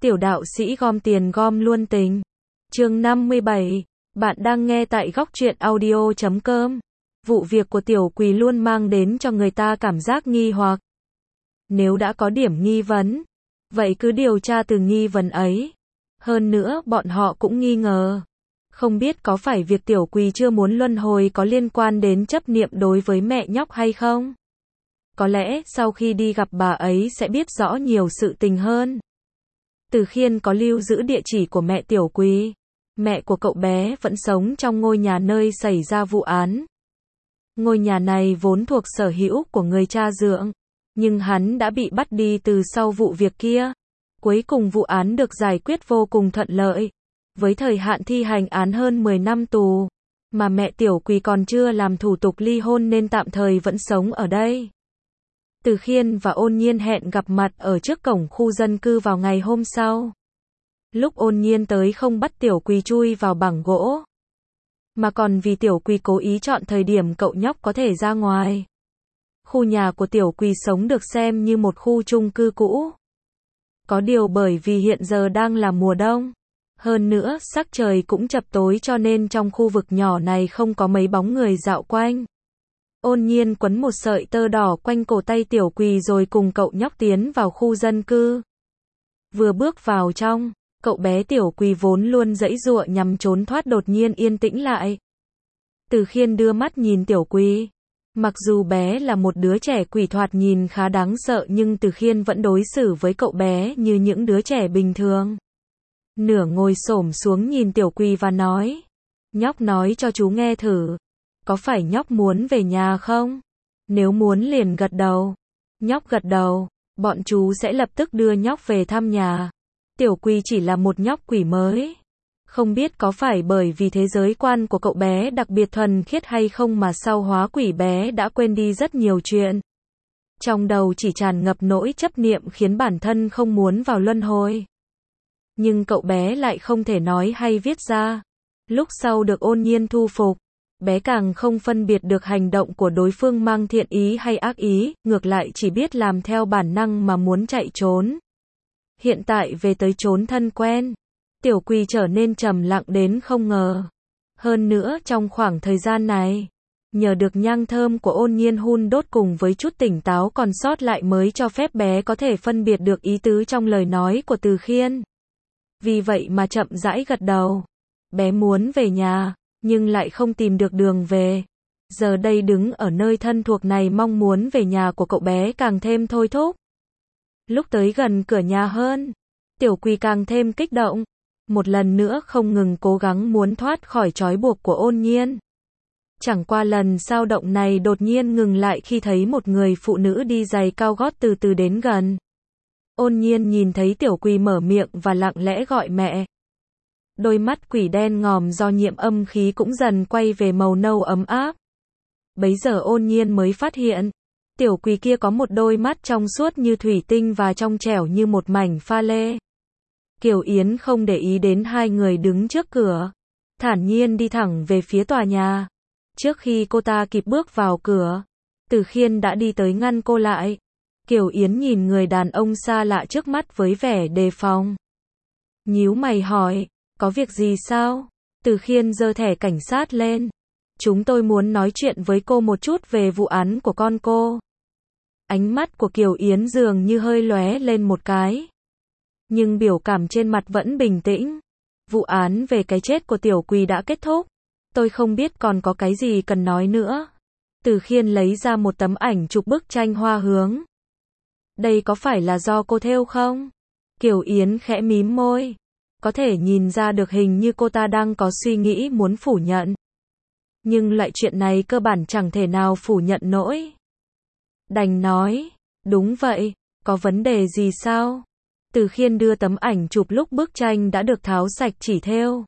Tiểu đạo sĩ gom tiền gom luôn tình. Chương 57. Bạn đang nghe tại góc truyện audio.com. Vụ việc của Tiểu Quỳ luôn mang đến cho người ta cảm giác nghi hoặc. Nếu đã có điểm nghi vấn, vậy cứ điều tra từ nghi vấn ấy. Hơn nữa, bọn họ cũng nghi ngờ. Không biết có phải việc Tiểu Quỳ chưa muốn luân hồi có liên quan đến chấp niệm đối với mẹ nhóc hay không? Có lẽ, sau khi đi gặp bà ấy sẽ biết rõ nhiều sự tình hơn. Từ Khiên có lưu giữ địa chỉ của mẹ Tiểu Quỳ. Mẹ của cậu bé vẫn sống trong ngôi nhà nơi xảy ra vụ án. Ngôi nhà này vốn thuộc sở hữu của người cha dượng, nhưng hắn đã bị bắt đi từ sau vụ việc kia. Cuối cùng vụ án được giải quyết vô cùng thuận lợi, với thời hạn thi hành án hơn 10 năm tù, mà mẹ Tiểu Quỳ còn chưa làm thủ tục ly hôn nên tạm thời vẫn sống ở đây. Từ Khiên và Ôn Nhiên hẹn gặp mặt ở trước cổng khu dân cư vào ngày hôm sau. Lúc Ôn Nhiên tới không bắt Tiểu Quỳ chui vào bảng gỗ, mà còn vì Tiểu Quỳ cố ý chọn thời điểm cậu nhóc có thể ra ngoài. Khu nhà của Tiểu Quỳ sống được xem như một khu chung cư cũ. Có điều bởi vì hiện giờ đang là mùa đông, hơn nữa sắc trời cũng chập tối cho nên trong khu vực nhỏ này không có mấy bóng người dạo quanh. Ôn Nhiên quấn một sợi tơ đỏ quanh cổ tay Tiểu Quỳ rồi cùng cậu nhóc tiến vào khu dân cư. Vừa bước vào trong, cậu bé Tiểu Quỳ vốn luôn giãy giụa nhằm trốn thoát đột nhiên yên tĩnh lại. Từ Khiên đưa mắt nhìn Tiểu Quỳ. Mặc dù bé là một đứa trẻ quỷ thoạt nhìn khá đáng sợ nhưng Từ Khiên vẫn đối xử với cậu bé như những đứa trẻ bình thường. Nửa ngồi xổm xuống nhìn Tiểu Quỳ và nói: "Nhóc nói cho chú nghe thử, có phải nhóc muốn về nhà không? Nếu muốn liền gật đầu." Nhóc gật đầu, bọn chú sẽ lập tức đưa nhóc về thăm nhà. Tiểu Quỳ chỉ là một nhóc quỷ mới. Không biết có phải bởi vì thế giới quan của cậu bé đặc biệt thuần khiết hay không mà sau hóa quỷ bé đã quên đi rất nhiều chuyện. Trong đầu chỉ tràn ngập nỗi chấp niệm khiến bản thân không muốn vào luân hồi. Nhưng cậu bé lại không thể nói hay viết ra. Lúc sau được Ôn Nhiên thu phục, bé càng không phân biệt được hành động của đối phương mang thiện ý hay ác ý, ngược lại chỉ biết làm theo bản năng mà muốn chạy trốn. Hiện tại về tới chốn thân quen, Tiểu Quỳ trở nên trầm lặng đến không ngờ. Hơn nữa trong khoảng thời gian này, nhờ được nhang thơm của Ôn Nhiên hun đốt cùng với chút tỉnh táo còn sót lại mới cho phép bé có thể phân biệt được ý tứ trong lời nói của Từ Khiên. Vì vậy mà chậm rãi gật đầu. Bé muốn về nhà, nhưng lại không tìm được đường về. Giờ đây đứng ở nơi thân thuộc này mong muốn về nhà của cậu bé càng thêm thôi thúc. Lúc tới gần cửa nhà hơn, Tiểu Quỳ càng thêm kích động. Một lần nữa không ngừng cố gắng muốn thoát khỏi trói buộc của Ôn Nhiên. Chẳng qua lần sao động này đột nhiên ngừng lại khi thấy một người phụ nữ đi giày cao gót từ từ đến gần. Ôn Nhiên nhìn thấy Tiểu Quỳ mở miệng và lặng lẽ gọi mẹ. Đôi mắt quỷ đen ngòm do nhiễm âm khí cũng dần quay về màu nâu ấm áp. Bấy giờ Ôn Nhiên mới phát hiện, Tiểu Quỳ kia có một đôi mắt trong suốt như thủy tinh và trong trẻo như một mảnh pha lê. Kiều Yến không để ý đến hai người đứng trước cửa, thản nhiên đi thẳng về phía tòa nhà. Trước khi cô ta kịp bước vào cửa, Từ Khiên đã đi tới ngăn cô lại. Kiều Yến nhìn người đàn ông xa lạ trước mắt với vẻ đề phòng. Nhíu mày hỏi, có việc gì sao? Từ Khiên giơ thẻ cảnh sát lên. Chúng tôi muốn nói chuyện với cô một chút về vụ án của con cô. Ánh mắt của Kiều Yến dường như hơi lóe lên một cái, nhưng biểu cảm trên mặt vẫn bình tĩnh. Vụ án về cái chết của Tiểu Quỳ đã kết thúc. Tôi không biết còn có cái gì cần nói nữa. Từ Khiên lấy ra một tấm ảnh chụp bức tranh hoa hướng. Đây có phải là do cô thêu không? Kiều Yến khẽ mím môi. Có thể nhìn ra được hình như cô ta đang có suy nghĩ muốn phủ nhận. Nhưng loại chuyện này cơ bản chẳng thể nào phủ nhận nổi. Đành nói, đúng vậy, có vấn đề gì sao? Từ Khiên đưa tấm ảnh chụp lúc bức tranh đã được tháo sạch chỉ thêu.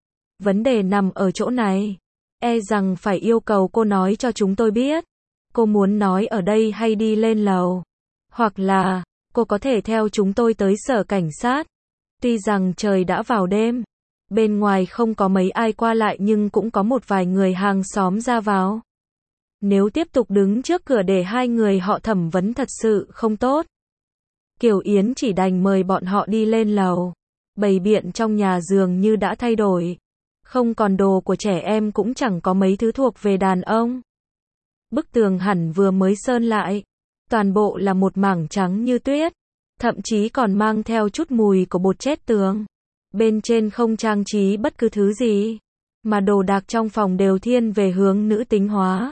Vấn đề nằm ở chỗ này. E rằng phải yêu cầu cô nói cho chúng tôi biết. Cô muốn nói ở đây hay đi lên lầu? Hoặc là, cô có thể theo chúng tôi tới sở cảnh sát. Tuy rằng trời đã vào đêm, bên ngoài không có mấy ai qua lại nhưng cũng có một vài người hàng xóm ra vào. Nếu tiếp tục đứng trước cửa để hai người họ thẩm vấn thật sự không tốt. Kiều Yến chỉ đành mời bọn họ đi lên lầu. Bày biện trong nhà dường như đã thay đổi. Không còn đồ của trẻ em cũng chẳng có mấy thứ thuộc về đàn ông. Bức tường hẳn vừa mới sơn lại. Toàn bộ là một mảng trắng như tuyết. Thậm chí còn mang theo chút mùi của bột chét tường. Bên trên không trang trí bất cứ thứ gì. Mà đồ đạc trong phòng đều thiên về hướng nữ tính hóa.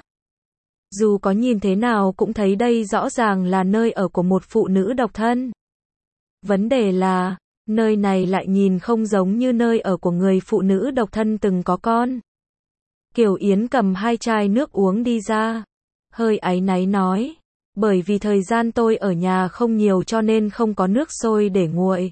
Dù có nhìn thế nào cũng thấy đây rõ ràng là nơi ở của một phụ nữ độc thân. Vấn đề là, nơi này lại nhìn không giống như nơi ở của người phụ nữ độc thân từng có con. Kiều Yến cầm 2 chai nước uống đi ra. Hơi áy náy nói. Bởi vì thời gian tôi ở nhà không nhiều cho nên không có nước sôi để nguội.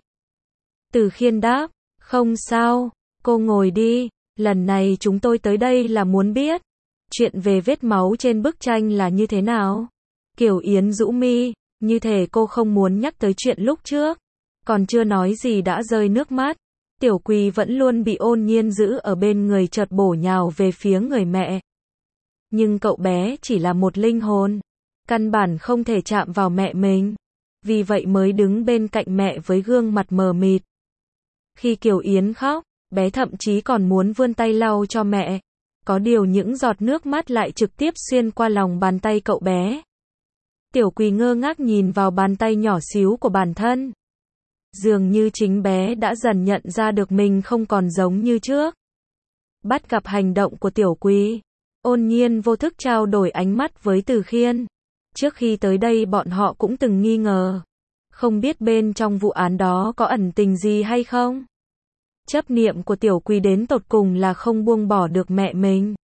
Từ Khiên đáp. Không sao, cô ngồi đi. Lần này chúng tôi tới đây là muốn biết. Chuyện về vết máu trên bức tranh là như thế nào? Kiều Yến rũ mi. Như thể cô không muốn nhắc tới chuyện lúc trước. Còn chưa nói gì đã rơi nước mắt. Tiểu Quỳ vẫn luôn bị Ôn Nhiên giữ ở bên người chợt bổ nhào về phía người mẹ. Nhưng cậu bé chỉ là một linh hồn. Căn bản không thể chạm vào mẹ mình. Vì vậy mới đứng bên cạnh mẹ với gương mặt mờ mịt. Khi Kiều Yến khóc, bé thậm chí còn muốn vươn tay lau cho mẹ. Có điều những giọt nước mắt lại trực tiếp xuyên qua lòng bàn tay cậu bé. Tiểu Quỳ ngơ ngác nhìn vào bàn tay nhỏ xíu của bản thân. Dường như chính bé đã dần nhận ra được mình không còn giống như trước. Bắt gặp hành động của Tiểu Quỳ, Ôn Nhiên vô thức trao đổi ánh mắt với Từ Khiên. Trước khi tới đây bọn họ cũng từng nghi ngờ. Không biết bên trong vụ án đó có ẩn tình gì hay không? Chấp niệm của Tiểu Quỳ đến tột cùng là không buông bỏ được mẹ mình.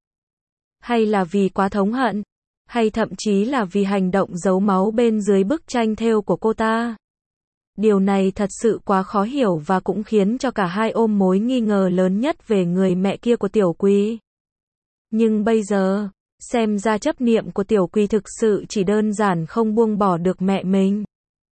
Hay là vì quá thống hận? Hay thậm chí là vì hành động giấu máu bên dưới bức tranh thêu của cô ta? Điều này thật sự quá khó hiểu và cũng khiến cho cả hai ôm mối nghi ngờ lớn nhất về người mẹ kia của Tiểu Quỳ. Nhưng bây giờ, xem ra chấp niệm của Tiểu Quỳ thực sự chỉ đơn giản không buông bỏ được mẹ mình.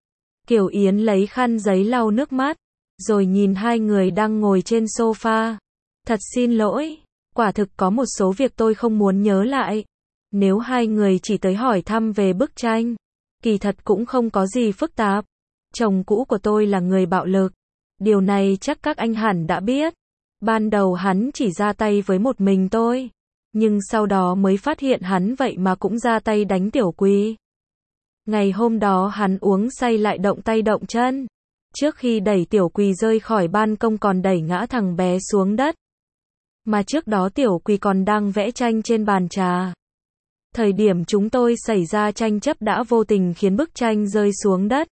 Kiều Yến lấy khăn giấy lau nước mắt, rồi nhìn hai người đang ngồi trên sofa. Thật xin lỗi, quả thực có một số việc tôi không muốn nhớ lại. Nếu hai người chỉ tới hỏi thăm về bức tranh, kỳ thật cũng không có gì phức tạp. Chồng cũ của tôi là người bạo lực. Điều này chắc các anh hẳn đã biết. Ban đầu hắn chỉ ra tay với một mình tôi. Nhưng sau đó mới phát hiện hắn vậy mà cũng ra tay đánh Tiểu Quỳ. Ngày hôm đó hắn uống say lại động tay động chân. Trước khi đẩy Tiểu Quỳ rơi khỏi ban công còn đẩy ngã thằng bé xuống đất. Mà trước đó Tiểu Quỳ còn đang vẽ tranh trên bàn trà. Thời điểm chúng tôi xảy ra tranh chấp đã vô tình khiến bức tranh rơi xuống đất.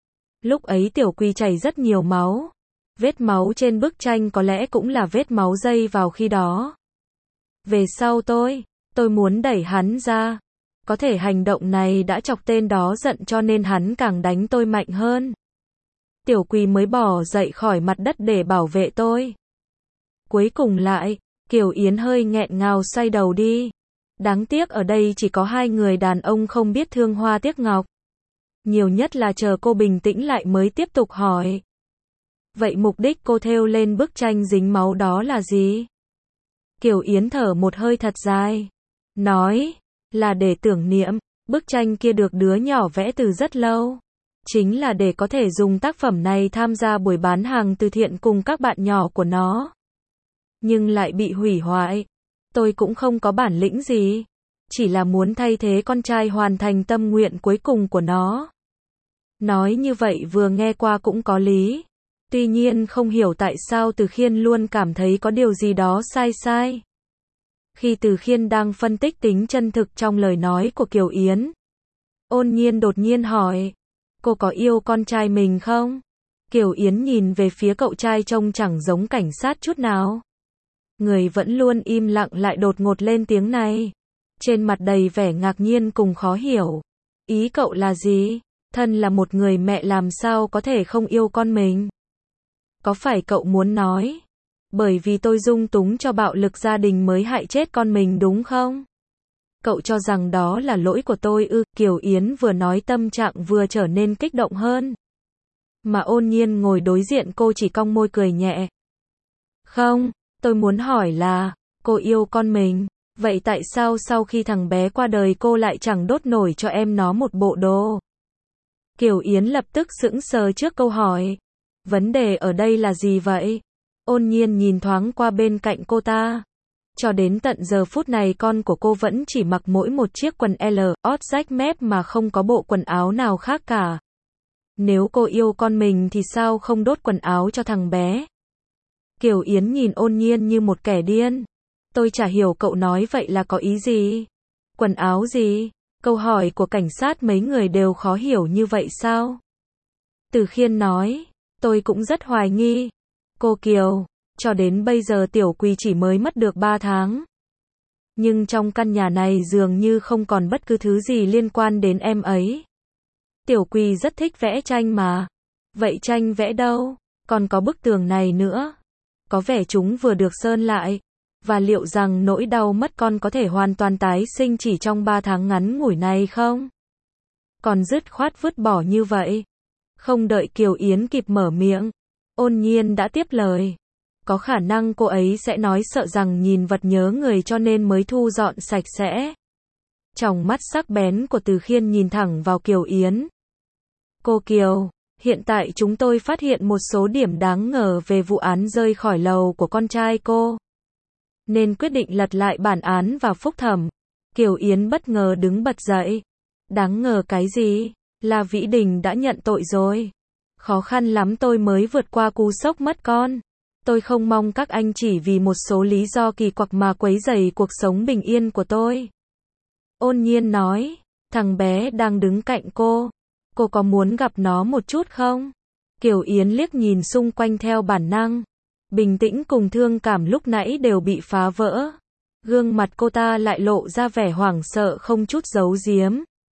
Lúc ấy Tiểu Quỳ chảy rất nhiều máu. Vết máu trên bức tranh có lẽ cũng là vết máu dây vào khi đó. Về sau tôi muốn đẩy hắn ra. Có thể hành động này đã chọc tên đó giận cho nên hắn càng đánh tôi mạnh hơn. Tiểu Quỳ mới bỏ dậy khỏi mặt đất để bảo vệ tôi. Cuối cùng lại, Kiều Yến hơi nghẹn ngào xoay đầu đi. Đáng tiếc ở đây chỉ có hai người đàn ông không biết thương hoa tiếc ngọc. Nhiều nhất là chờ cô bình tĩnh lại mới tiếp tục hỏi. Vậy mục đích cô thêu lên bức tranh dính máu đó là gì? Kiều Yến thở một hơi thật dài. Nói, là để tưởng niệm, bức tranh kia được đứa nhỏ vẽ từ rất lâu. Chính là để có thể dùng tác phẩm này tham gia buổi bán hàng từ thiện cùng các bạn nhỏ của nó. Nhưng lại bị hủy hoại. Tôi cũng không có bản lĩnh gì. Chỉ là muốn thay thế con trai hoàn thành tâm nguyện cuối cùng của nó. Nói như vậy vừa nghe qua cũng có lý. Tuy nhiên không hiểu tại sao Từ Khiên luôn cảm thấy có điều gì đó sai sai. Khi Từ Khiên đang phân tích tính chân thực trong lời nói của Kiều Yến, Ôn Nhiên đột nhiên hỏi, cô có yêu con trai mình không? Kiều Yến nhìn về phía cậu trai trông chẳng giống cảnh sát chút nào. Người vẫn luôn im lặng lại đột ngột lên tiếng này. Trên mặt đầy vẻ ngạc nhiên cùng khó hiểu. Ý cậu là gì? Thân là một người mẹ làm sao có thể không yêu con mình? Có phải cậu muốn nói, bởi vì tôi dung túng cho bạo lực gia đình mới hại chết con mình đúng không? Cậu cho rằng đó là lỗi của tôi ư? Kiều Yến vừa nói tâm trạng vừa trở nên kích động hơn. Mà Ôn Nhiên ngồi đối diện cô chỉ cong môi cười nhẹ. Không, tôi muốn hỏi là, cô yêu con mình, vậy tại sao sau khi thằng bé qua đời cô lại chẳng đốt nổi cho em nó một bộ đồ? Kiều Yến lập tức sững sờ trước câu hỏi. Vấn đề ở đây là gì vậy? Ôn Nhiên nhìn thoáng qua bên cạnh cô ta. Cho đến tận giờ phút này con của cô vẫn chỉ mặc mỗi một chiếc quần L, ót rách mép mà không có bộ quần áo nào khác cả. Nếu cô yêu con mình thì sao không đốt quần áo cho thằng bé? Kiều Yến nhìn Ôn Nhiên như một kẻ điên. Tôi chả hiểu cậu nói vậy là có ý gì? Quần áo gì? Câu hỏi của cảnh sát mấy người đều khó hiểu như vậy sao? Từ Khiên nói, tôi cũng rất hoài nghi. Cô Kiều, cho đến bây giờ Tiểu Quỳ chỉ mới mất được 3 tháng. Nhưng trong căn nhà này dường như không còn bất cứ thứ gì liên quan đến em ấy. Tiểu Quỳ rất thích vẽ tranh mà. Vậy tranh vẽ đâu? Còn có bức tường này nữa. Có vẻ chúng vừa được sơn lại. Và liệu rằng nỗi đau mất con có thể hoàn toàn tái sinh chỉ trong 3 tháng ngắn ngủi này không? Còn dứt khoát vứt bỏ như vậy. Không đợi Kiều Yến kịp mở miệng, Ôn Nhiên đã tiếp lời. Có khả năng cô ấy sẽ nói sợ rằng nhìn vật nhớ người cho nên mới thu dọn sạch sẽ. Tròng mắt sắc bén của Từ Khiên nhìn thẳng vào Kiều Yến. Cô Kiều, hiện tại chúng tôi phát hiện một số điểm đáng ngờ về vụ án rơi khỏi lầu của con trai cô. Nên quyết định lật lại bản án vào phúc thẩm. Kiều Yến bất ngờ đứng bật dậy. Đáng ngờ cái gì? La Vĩ Đình đã nhận tội rồi. Khó khăn lắm tôi mới vượt qua cú sốc mất con. Tôi không mong các anh chỉ vì một số lý do kỳ quặc mà quấy rầy cuộc sống bình yên của tôi. Ôn Nhiên nói, thằng bé đang đứng cạnh cô. Cô có muốn gặp nó một chút không? Kiều Yến liếc nhìn xung quanh theo bản năng. Bình tĩnh cùng thương cảm lúc nãy đều bị phá vỡ. Gương mặt cô ta lại lộ ra vẻ hoảng sợ không chút giấu giếm.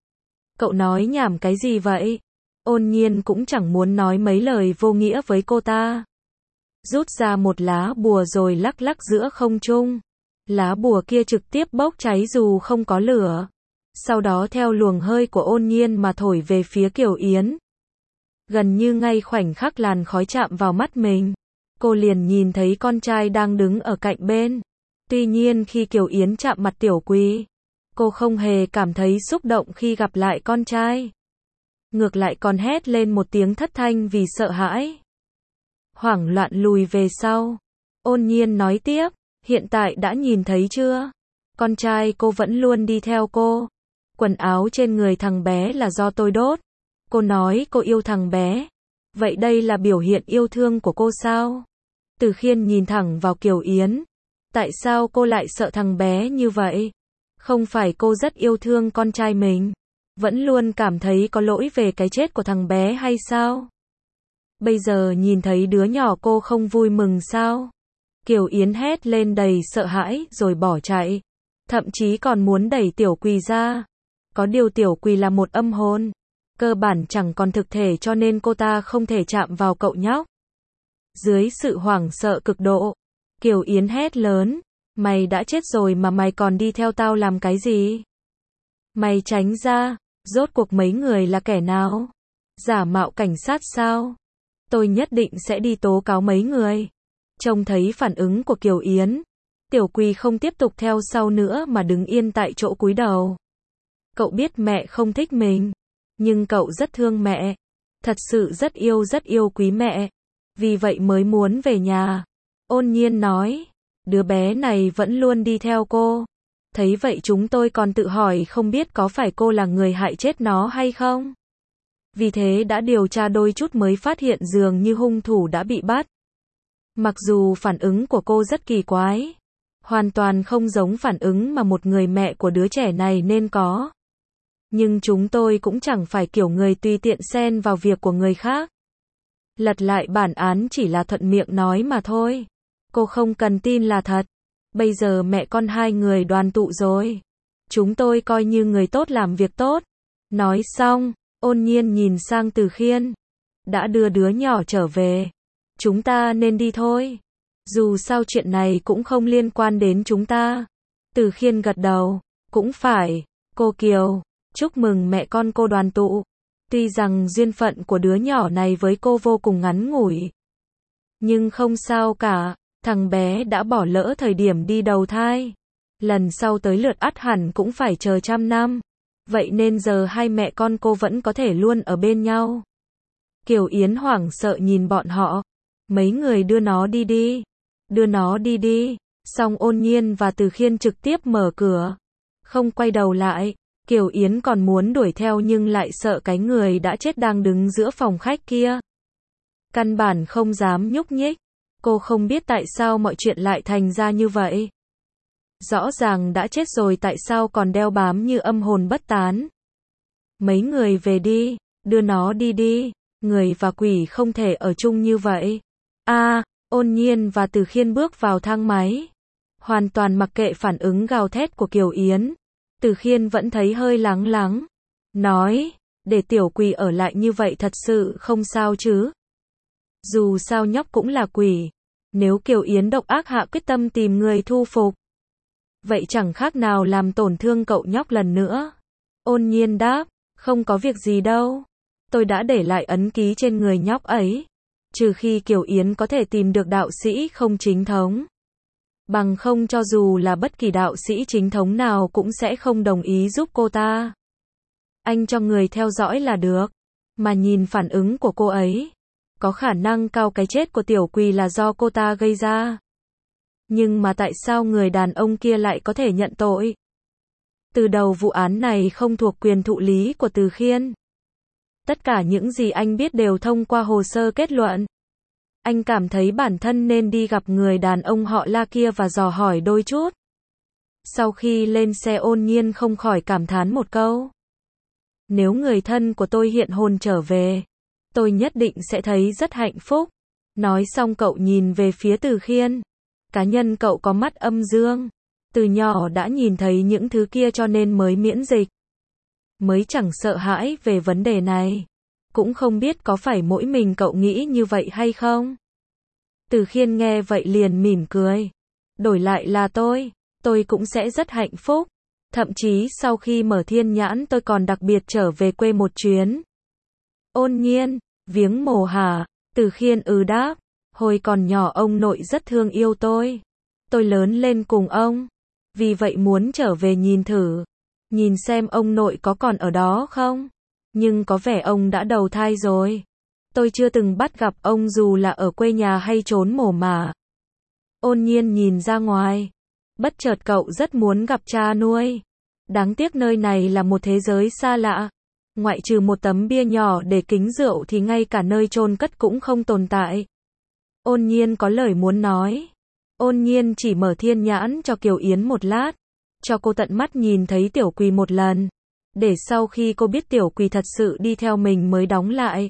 Cậu nói nhảm cái gì vậy? Ôn Nhiên cũng chẳng muốn nói mấy lời vô nghĩa với cô ta. Rút ra một lá bùa rồi lắc lắc giữa không trung. Lá bùa kia trực tiếp bốc cháy dù không có lửa. Sau đó theo luồng hơi của Ôn Nhiên mà thổi về phía Kiều Yến. Gần như ngay khoảnh khắc làn khói chạm vào mắt mình, cô liền nhìn thấy con trai đang đứng ở cạnh bên. Tuy nhiên khi Kiều Yến chạm mặt Tiểu Quỳ, cô không hề cảm thấy xúc động khi gặp lại con trai. Ngược lại còn hét lên một tiếng thất thanh vì sợ hãi. Hoảng loạn lùi về sau. Ôn Nhiên nói tiếp, hiện tại đã nhìn thấy chưa? Con trai cô vẫn luôn đi theo cô. Quần áo trên người thằng bé là do tôi đốt. Cô nói cô yêu thằng bé. Vậy đây là biểu hiện yêu thương của cô sao? Từ Khiên nhìn thẳng vào Kiều Yến. Tại sao cô lại sợ thằng bé như vậy? Không phải cô rất yêu thương con trai mình, vẫn luôn cảm thấy có lỗi về cái chết của thằng bé hay sao? Bây giờ nhìn thấy đứa nhỏ cô không vui mừng sao? Kiều Yến hét lên đầy sợ hãi rồi bỏ chạy. Thậm chí còn muốn đẩy Tiểu Quỳ ra. Có điều Tiểu Quỳ là một âm hồn. Cơ bản chẳng còn thực thể cho nên cô ta không thể chạm vào cậu nhóc. Dưới sự hoảng sợ cực độ, Kiều Yến hét lớn. Mày đã chết rồi mà mày còn đi theo tao làm cái gì? Mày tránh ra, rốt cuộc mấy người là kẻ nào? Giả mạo cảnh sát sao? Tôi nhất định sẽ đi tố cáo mấy người. Trông thấy phản ứng của Kiều Yến, Tiểu Quỳ không tiếp tục theo sau nữa mà đứng yên tại chỗ cúi đầu. Cậu biết mẹ không thích mình, nhưng cậu rất thương mẹ. Thật sự rất yêu quý mẹ. Vì vậy mới muốn về nhà. Ôn Nhiên nói, đứa bé này vẫn luôn đi theo cô. Thấy vậy chúng tôi còn tự hỏi không biết có phải cô là người hại chết nó hay không. Vì thế đã điều tra đôi chút mới phát hiện dường như hung thủ đã bị bắt. Mặc dù phản ứng của cô rất kỳ quái, hoàn toàn không giống phản ứng mà một người mẹ của đứa trẻ này nên có. Nhưng chúng tôi cũng chẳng phải kiểu người tùy tiện xen vào việc của người khác. Lật lại bản án chỉ là thuận miệng nói mà thôi. Cô không cần tin là thật. Bây giờ mẹ con hai người đoàn tụ rồi. Chúng tôi coi như người tốt làm việc tốt. Nói xong, Ôn Nhiên nhìn sang Từ Khiên. Đã đưa đứa nhỏ trở về. Chúng ta nên đi thôi. Dù sao chuyện này cũng không liên quan đến chúng ta. Từ Khiên gật đầu. Cũng phải. Cô Kiều, chúc mừng mẹ con cô đoàn tụ. Tuy rằng duyên phận của đứa nhỏ này với cô vô cùng ngắn ngủi. Nhưng không sao cả. Thằng bé đã bỏ lỡ thời điểm đi đầu thai. Lần sau tới lượt ắt hẳn cũng phải chờ trăm năm. Vậy nên giờ hai mẹ con cô vẫn có thể luôn ở bên nhau. Kiều Yến hoảng sợ nhìn bọn họ. Mấy người đưa nó đi đi. Đưa nó đi đi. Xong Ôn Nhiên và Từ Khiên trực tiếp mở cửa. Không quay đầu lại. Kiều Yến còn muốn đuổi theo nhưng lại sợ cái người đã chết đang đứng giữa phòng khách kia. Căn bản không dám nhúc nhích. Cô không biết tại sao mọi chuyện lại thành ra như vậy. Rõ ràng đã chết rồi tại sao còn đeo bám như âm hồn bất tán. Mấy người về đi, đưa nó đi đi, người và quỷ không thể ở chung như vậy. Ôn Nhiên và Từ Khiên bước vào thang máy. Hoàn toàn mặc kệ phản ứng gào thét của Kiều Yến. Từ Khiên vẫn thấy hơi lắng lắng. Nói, để tiểu quỷ ở lại như vậy thật sự không sao chứ. Dù sao nhóc cũng là quỷ. Nếu Kiều Yến độc ác hạ quyết tâm tìm người thu phục, vậy chẳng khác nào làm tổn thương cậu nhóc lần nữa. Ôn Nhiên đáp, không có việc gì đâu. Tôi đã để lại ấn ký trên người nhóc ấy. Trừ khi Kiều Yến có thể tìm được đạo sĩ không chính thống. Bằng không cho dù là bất kỳ đạo sĩ chính thống nào cũng sẽ không đồng ý giúp cô ta. Anh cho người theo dõi là được. Mà nhìn phản ứng của cô ấy, có khả năng cao cái chết của tiểu quỷ là do cô ta gây ra. Nhưng mà tại sao người đàn ông kia lại có thể nhận tội? Từ đầu vụ án này không thuộc quyền thụ lý của Từ Khiên. Tất cả những gì anh biết đều thông qua hồ sơ kết luận. Anh cảm thấy bản thân nên đi gặp người đàn ông họ La kia và dò hỏi đôi chút. Sau khi lên xe Ôn Nhiên không khỏi cảm thán một câu. Nếu người thân của tôi hiện hồn trở về, tôi nhất định sẽ thấy rất hạnh phúc. Nói xong cậu nhìn về phía Từ Khiên. Cá nhân cậu có mắt âm dương. Từ nhỏ đã nhìn thấy những thứ kia cho nên mới miễn dịch. Mới chẳng sợ hãi về vấn đề này. Cũng không biết có phải mỗi mình cậu nghĩ như vậy hay không? Từ Khiên nghe vậy liền mỉm cười. Đổi lại là tôi cũng sẽ rất hạnh phúc. Thậm chí sau khi mở thiên nhãn tôi còn đặc biệt trở về quê một chuyến. Ôn Nhiên, viếng mồ hả? Từ Khiên đáp. Hồi còn nhỏ ông nội rất thương yêu tôi. Tôi lớn lên cùng ông. Vì vậy muốn trở về nhìn thử. Nhìn xem ông nội có còn ở đó không? Nhưng có vẻ ông đã đầu thai rồi. Tôi chưa từng bắt gặp ông dù là ở quê nhà hay trốn mồ mả. Ôn Nhiên nhìn ra ngoài. Bất chợt cậu rất muốn gặp cha nuôi. Đáng tiếc nơi này là một thế giới xa lạ. Ngoại trừ một tấm bia nhỏ để kính rượu thì ngay cả nơi chôn cất cũng không tồn tại. Ôn Nhiên có lời muốn nói. Ôn Nhiên chỉ mở thiên nhãn cho Kiều Yến một lát. Cho cô tận mắt nhìn thấy tiểu quỷ một lần. Để sau khi cô biết tiểu quỷ thật sự đi theo mình mới đóng lại.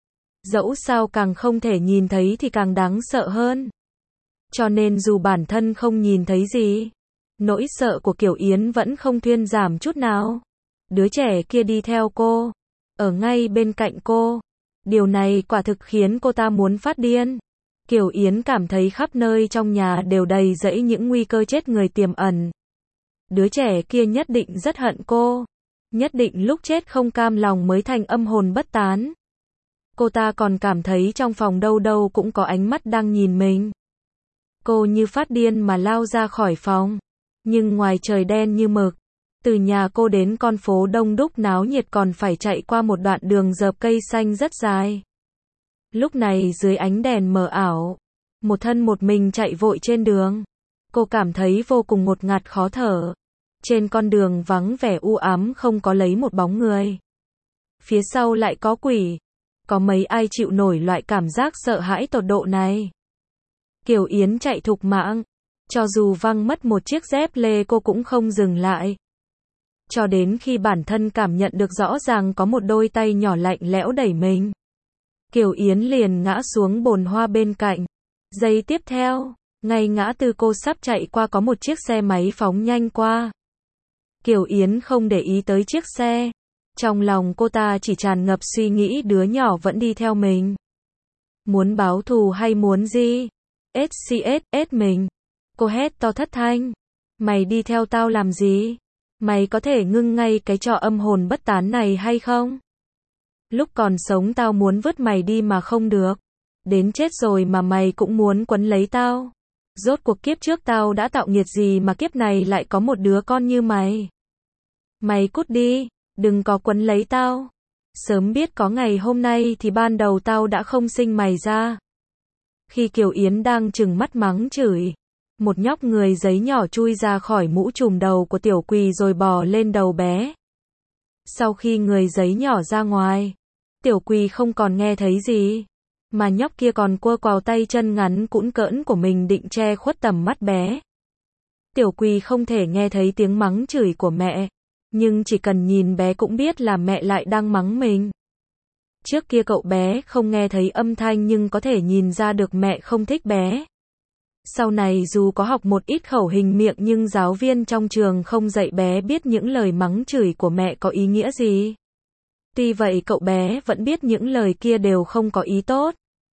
Dẫu sao càng không thể nhìn thấy thì càng đáng sợ hơn. Cho nên dù bản thân không nhìn thấy gì, nỗi sợ của Kiều Yến vẫn không thuyên giảm chút nào. Đứa trẻ kia đi theo cô, ở ngay bên cạnh cô. Điều này quả thực khiến cô ta muốn phát điên. Kiều Yến cảm thấy khắp nơi trong nhà đều đầy rẫy những nguy cơ chết người tiềm ẩn. Đứa trẻ kia nhất định rất hận cô. Nhất định lúc chết không cam lòng mới thành âm hồn bất tán. Cô ta còn cảm thấy trong phòng đâu đâu cũng có ánh mắt đang nhìn mình. Cô như phát điên mà lao ra khỏi phòng. Nhưng ngoài trời đen như mực. Từ nhà cô đến con phố đông đúc náo nhiệt còn phải chạy qua một đoạn đường rợp cây xanh rất dài. Lúc này dưới ánh đèn mờ ảo, một thân một mình chạy vội trên đường. Cô cảm thấy vô cùng ngột ngạt khó thở. Trên con đường vắng vẻ u ám không có lấy một bóng người. Phía sau lại có quỷ. Có mấy ai chịu nổi loại cảm giác sợ hãi tột độ này. Kiều Yến chạy thục mạng. Cho dù văng mất một chiếc dép lê cô cũng không dừng lại. Cho đến khi bản thân cảm nhận được rõ ràng có một đôi tay nhỏ lạnh lẽo đẩy mình. Kiều Yến liền ngã xuống bồn hoa bên cạnh. Giây tiếp theo, ngay ngã tư cô sắp chạy qua có một chiếc xe máy phóng nhanh qua. Kiều Yến không để ý tới chiếc xe. Trong lòng cô ta chỉ tràn ngập suy nghĩ đứa nhỏ vẫn đi theo mình. Muốn báo thù hay muốn gì? SCS mình. Cô hét to thất thanh. Mày đi theo tao làm gì? Mày có thể ngưng ngay cái trò âm hồn bất tán này hay không? Lúc còn sống tao muốn vứt mày đi mà không được. Đến chết rồi mà mày cũng muốn quấn lấy tao. Rốt cuộc kiếp trước tao đã tạo nghiệt gì mà kiếp này lại có một đứa con như mày. Mày cút đi. Đừng có quấn lấy tao. Sớm biết có ngày hôm nay thì ban đầu tao đã không sinh mày ra. Khi Kiều Yến đang trừng mắt mắng chửi, một nhóc người giấy nhỏ chui ra khỏi mũ trùm đầu của Tiểu Quỳ rồi bò lên đầu bé. Sau khi người giấy nhỏ ra ngoài, Tiểu Quỳ không còn nghe thấy gì, mà nhóc kia còn quơ quào tay chân ngắn cũn cỡn của mình định che khuất tầm mắt bé. Tiểu Quỳ không thể nghe thấy tiếng mắng chửi của mẹ, nhưng chỉ cần nhìn bé cũng biết là mẹ lại đang mắng mình. Trước kia cậu bé không nghe thấy âm thanh nhưng có thể nhìn ra được mẹ không thích bé. Sau này dù có học một ít khẩu hình miệng nhưng giáo viên trong trường không dạy bé biết những lời mắng chửi của mẹ có ý nghĩa gì. Tuy vậy cậu bé vẫn biết những lời kia đều không có ý tốt.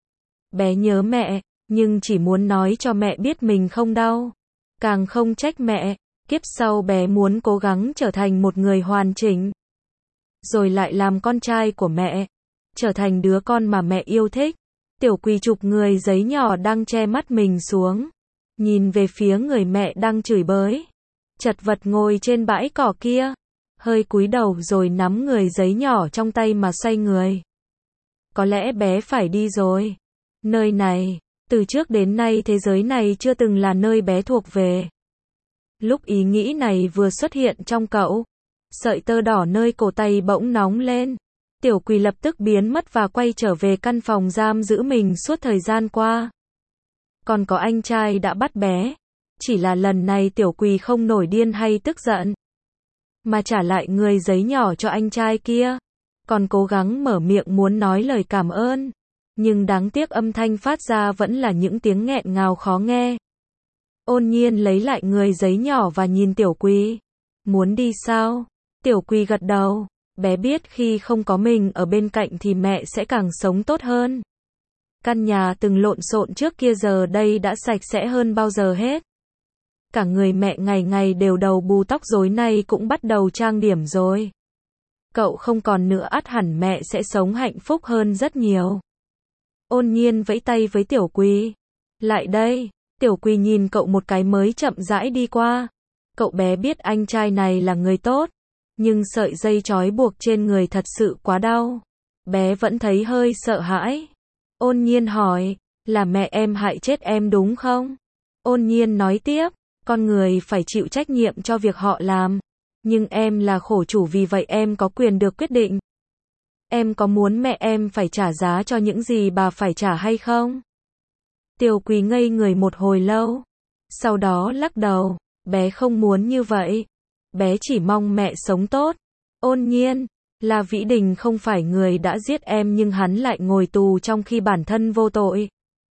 Bé nhớ mẹ, nhưng chỉ muốn nói cho mẹ biết mình không đau. Càng không trách mẹ, kiếp sau bé muốn cố gắng trở thành một người hoàn chỉnh. Rồi lại làm con trai của mẹ, trở thành đứa con mà mẹ yêu thích. Tiểu Quỳ chụp người giấy nhỏ đang che mắt mình xuống, nhìn về phía người mẹ đang chửi bới, chật vật ngồi trên bãi cỏ kia, hơi cúi đầu rồi nắm người giấy nhỏ trong tay mà xoay người. Có lẽ bé phải đi rồi. Nơi này, từ trước đến nay thế giới này chưa từng là nơi bé thuộc về. Lúc ý nghĩ này vừa xuất hiện trong cậu, sợi tơ đỏ nơi cổ tay bỗng nóng lên. Tiểu Quỳ lập tức biến mất và quay trở về căn phòng giam giữ mình suốt thời gian qua. Còn có anh trai đã bắt bé. Chỉ là lần này Tiểu Quỳ không nổi điên hay tức giận, mà trả lại người giấy nhỏ cho anh trai kia. Còn cố gắng mở miệng muốn nói lời cảm ơn. Nhưng đáng tiếc âm thanh phát ra vẫn là những tiếng nghẹn ngào khó nghe. Ôn Nhiên lấy lại người giấy nhỏ và nhìn Tiểu Quỳ. Muốn đi sao? Tiểu Quỳ gật đầu. Bé biết khi không có mình ở bên cạnh thì mẹ sẽ càng sống tốt hơn. Căn nhà từng lộn xộn trước kia giờ đây đã sạch sẽ hơn bao giờ hết. Cả người mẹ ngày ngày đều đầu bù tóc rối nay cũng bắt đầu trang điểm rồi. Cậu không còn nữa, ắt hẳn mẹ sẽ sống hạnh phúc hơn rất nhiều. Ôn Nhiên vẫy tay với Tiểu Quỳ. Lại đây. Tiểu Quỳ nhìn cậu một cái mới chậm rãi đi qua. Cậu bé biết anh trai này là người tốt, nhưng sợi dây trói buộc trên người thật sự quá đau. Bé vẫn thấy hơi sợ hãi. Ôn Nhiên hỏi, là mẹ em hại chết em đúng không? Ôn Nhiên nói tiếp, con người phải chịu trách nhiệm cho việc họ làm. Nhưng em là khổ chủ vì vậy em có quyền được quyết định. Em có muốn mẹ em phải trả giá cho những gì bà phải trả hay không? Tiểu Quỳ ngây người một hồi lâu. Sau đó lắc đầu, bé không muốn như vậy. Bé chỉ mong mẹ sống tốt. Ôn Nhiên, La Vĩ Đình không phải người đã giết em nhưng hắn lại ngồi tù trong khi bản thân vô tội.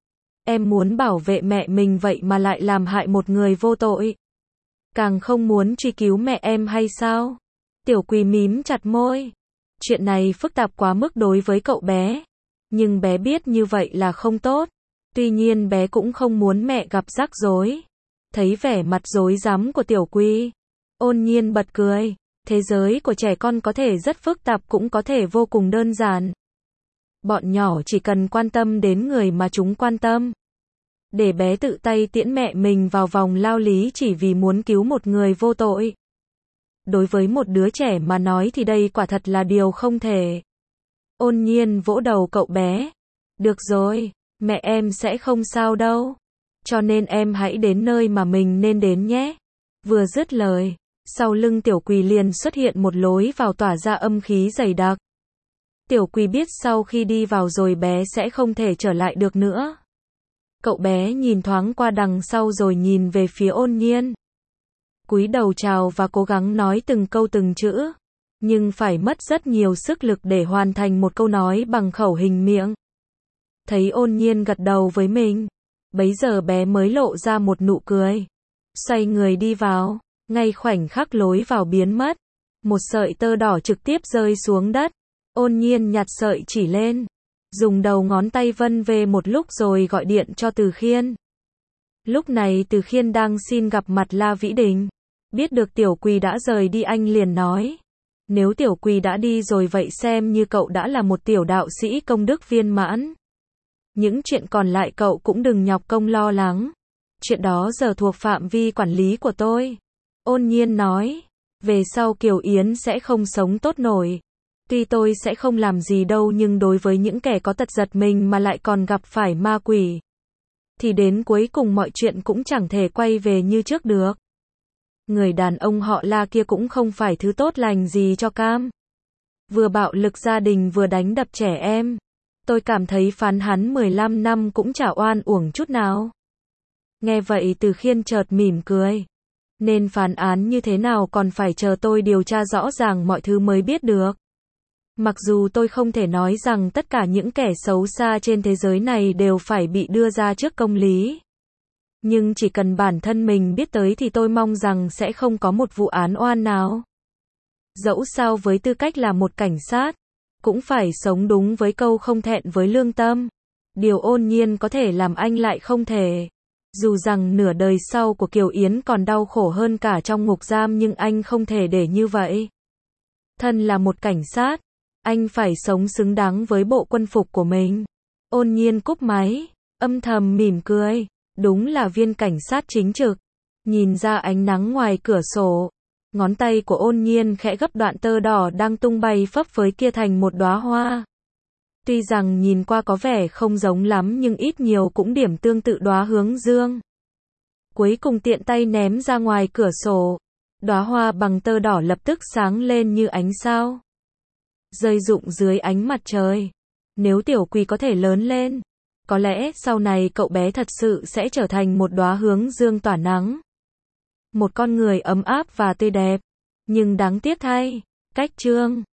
Em muốn bảo vệ mẹ mình vậy mà lại làm hại một người vô tội. Càng không muốn truy cứu mẹ em hay sao? Tiểu Quỳ mím chặt môi. Chuyện này phức tạp quá mức đối với cậu bé. Nhưng bé biết như vậy là không tốt. Tuy nhiên bé cũng không muốn mẹ gặp rắc rối. Thấy vẻ mặt rối rắm của Tiểu Quỳ, Ôn Nhiên bật cười. Thế giới của trẻ con có thể rất phức tạp cũng có thể vô cùng đơn giản. Bọn nhỏ chỉ cần quan tâm đến người mà chúng quan tâm. Để bé tự tay tiễn mẹ mình vào vòng lao lý chỉ vì muốn cứu một người vô tội. Đối với một đứa trẻ mà nói thì đây quả thật là điều không thể. Ôn Nhiên vỗ đầu cậu bé. Được rồi, mẹ em sẽ không sao đâu. Cho nên em hãy đến nơi mà mình nên đến nhé. Vừa dứt lời, sau lưng Tiểu Quỳ liền xuất hiện một lối vào tỏa ra âm khí dày đặc. Tiểu Quỳ biết sau khi đi vào rồi bé sẽ không thể trở lại được nữa. Cậu bé nhìn thoáng qua đằng sau rồi nhìn về phía Ôn Nhiên. Cúi đầu chào và cố gắng nói từng câu từng chữ. Nhưng phải mất rất nhiều sức lực để hoàn thành một câu nói bằng khẩu hình miệng. Thấy Ôn Nhiên gật đầu với mình, bấy giờ bé mới lộ ra một nụ cười. Xoay người đi vào, ngay khoảnh khắc lối vào biến mất. Một sợi tơ đỏ trực tiếp rơi xuống đất. Ôn Nhiên nhặt sợi chỉ lên, dùng đầu ngón tay vân về một lúc rồi gọi điện cho Từ Khiên. Lúc này Từ Khiên đang xin gặp mặt La Vĩ Đình. Biết được Tiểu Quỳ đã rời đi anh liền nói. Nếu Tiểu Quỳ đã đi rồi vậy xem như cậu đã là một tiểu đạo sĩ công đức viên mãn. Những chuyện còn lại cậu cũng đừng nhọc công lo lắng. Chuyện đó giờ thuộc phạm vi quản lý của tôi. Ôn Nhiên nói. Về sau Kiều Yến sẽ không sống tốt nổi. Tuy tôi sẽ không làm gì đâu nhưng đối với những kẻ có tật giật mình mà lại còn gặp phải ma quỷ, thì đến cuối cùng mọi chuyện cũng chẳng thể quay về như trước được. Người đàn ông họ La kia cũng không phải thứ tốt lành gì cho cam. Vừa bạo lực gia đình vừa đánh đập trẻ em. Tôi cảm thấy phán hắn 15 năm cũng chả oan uổng chút nào. Nghe vậy Từ Khiên chợt mỉm cười. Nên phán án như thế nào còn phải chờ tôi điều tra rõ ràng mọi thứ mới biết được. Mặc dù tôi không thể nói rằng tất cả những kẻ xấu xa trên thế giới này đều phải bị đưa ra trước công lý. Nhưng chỉ cần bản thân mình biết tới thì tôi mong rằng sẽ không có một vụ án oan nào. Dẫu sao với tư cách là một cảnh sát, cũng phải sống đúng với câu không thẹn với lương tâm. Điều Ôn Nhiên có thể làm anh lại không thể. Dù rằng nửa đời sau của Kiều Yến còn đau khổ hơn cả trong ngục giam nhưng anh không thể để như vậy. Thân là một cảnh sát, anh phải sống xứng đáng với bộ quân phục của mình. Ôn Nhiên cúp máy, âm thầm mỉm cười. Đúng là viên cảnh sát chính trực. Nhìn ra ánh nắng ngoài cửa sổ, ngón tay của Ôn Nhiên khẽ gấp đoạn tơ đỏ đang tung bay phấp phới kia thành một đóa hoa. Tuy rằng nhìn qua có vẻ không giống lắm nhưng ít nhiều cũng điểm tương tự đóa hướng dương. Cuối cùng tiện tay ném ra ngoài cửa sổ. Đóa hoa bằng tơ đỏ lập tức sáng lên như ánh sao, rơi rụng dưới ánh mặt trời. Nếu Tiểu Quỳ có thể lớn lên, có lẽ sau này cậu bé thật sự sẽ trở thành một đóa hướng dương tỏa nắng. Một con người ấm áp và tươi đẹp. Nhưng đáng tiếc thay, cách chương